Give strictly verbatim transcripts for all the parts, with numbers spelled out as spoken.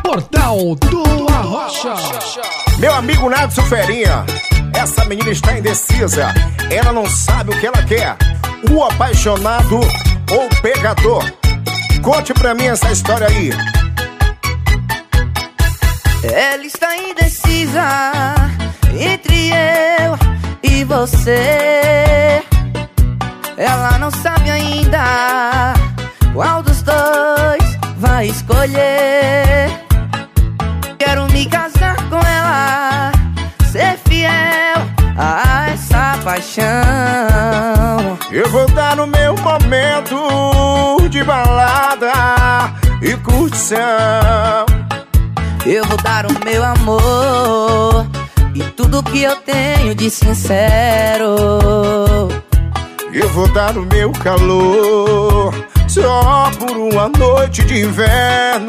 Portal do Arrocha. Meu amigo Nadson Ferinha, essa menina está indecisa. Ela não sabe o que ela quer, o apaixonado ou o pegador. Conte pra mim essa história aí. Ela está indecisa entre eu e você. Ela não sabe ainda qual dos dois vai escolher. Quero me casar com ela, ser fiel a essa paixão. Eu vou dar o meu momento de balada e curtição. Eu vou dar o meu amor e tudo que eu tenho de sincero. Eu vou dar o meu calor só por uma noite de inverno.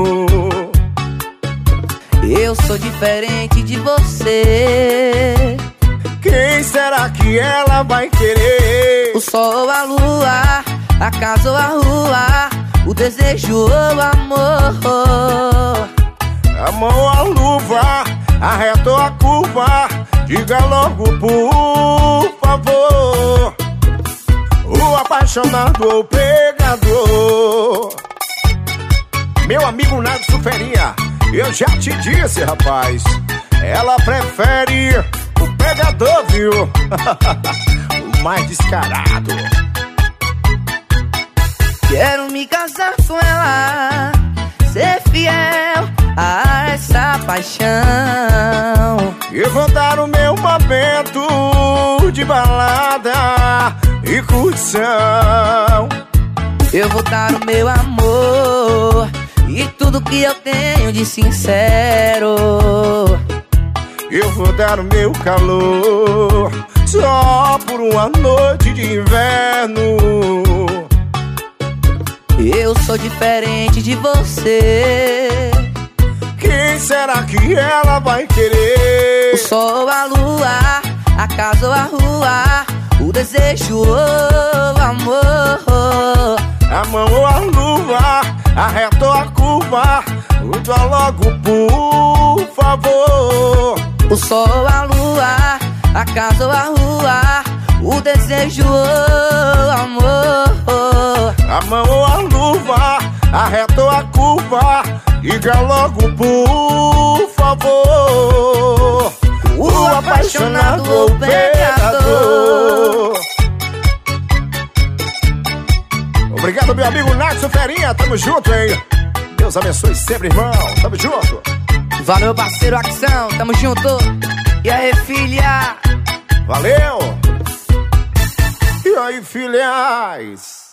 Eu sou diferente de você. Quem será que ela vai querer? O sol, a lua, a casa ou a rua, o desejo ou o amor. A mão, a luva, a reta ou a curva, diga logo por favor. O apaixonado ou o pegador. Meu amigo Nadson Ferinha, eu já te disse, rapaz, ela prefere o pegador, viu? O mais descarado. Quero me casar com ela, ser fiel a essa paixão. Eu vou dar o meu momento de balada e curtição. Eu vou dar o meu amor e tudo que eu tenho de sincero. Eu vou dar o meu calor só por uma noite de inverno. Eu sou diferente de você. Quem será que ela vai querer? O sol, a lua, a casa ou a rua, o desejo ou o amor. A mão ou a luva, a reta ou a curva, tudo logo por favor. O sol, a lua, a casa ou a rua, o desejo ou o amor. A mão ou a luva, a reta ou a curva, diga logo por favor. O apaixonado ou o pegador. Obrigado, meu amigo Nadson Ferinha, tamo junto, hein? Deus abençoe sempre, irmão, tamo junto. Valeu, parceiro Ação, tamo junto. E aí, filha? Valeu! E aí, filhas?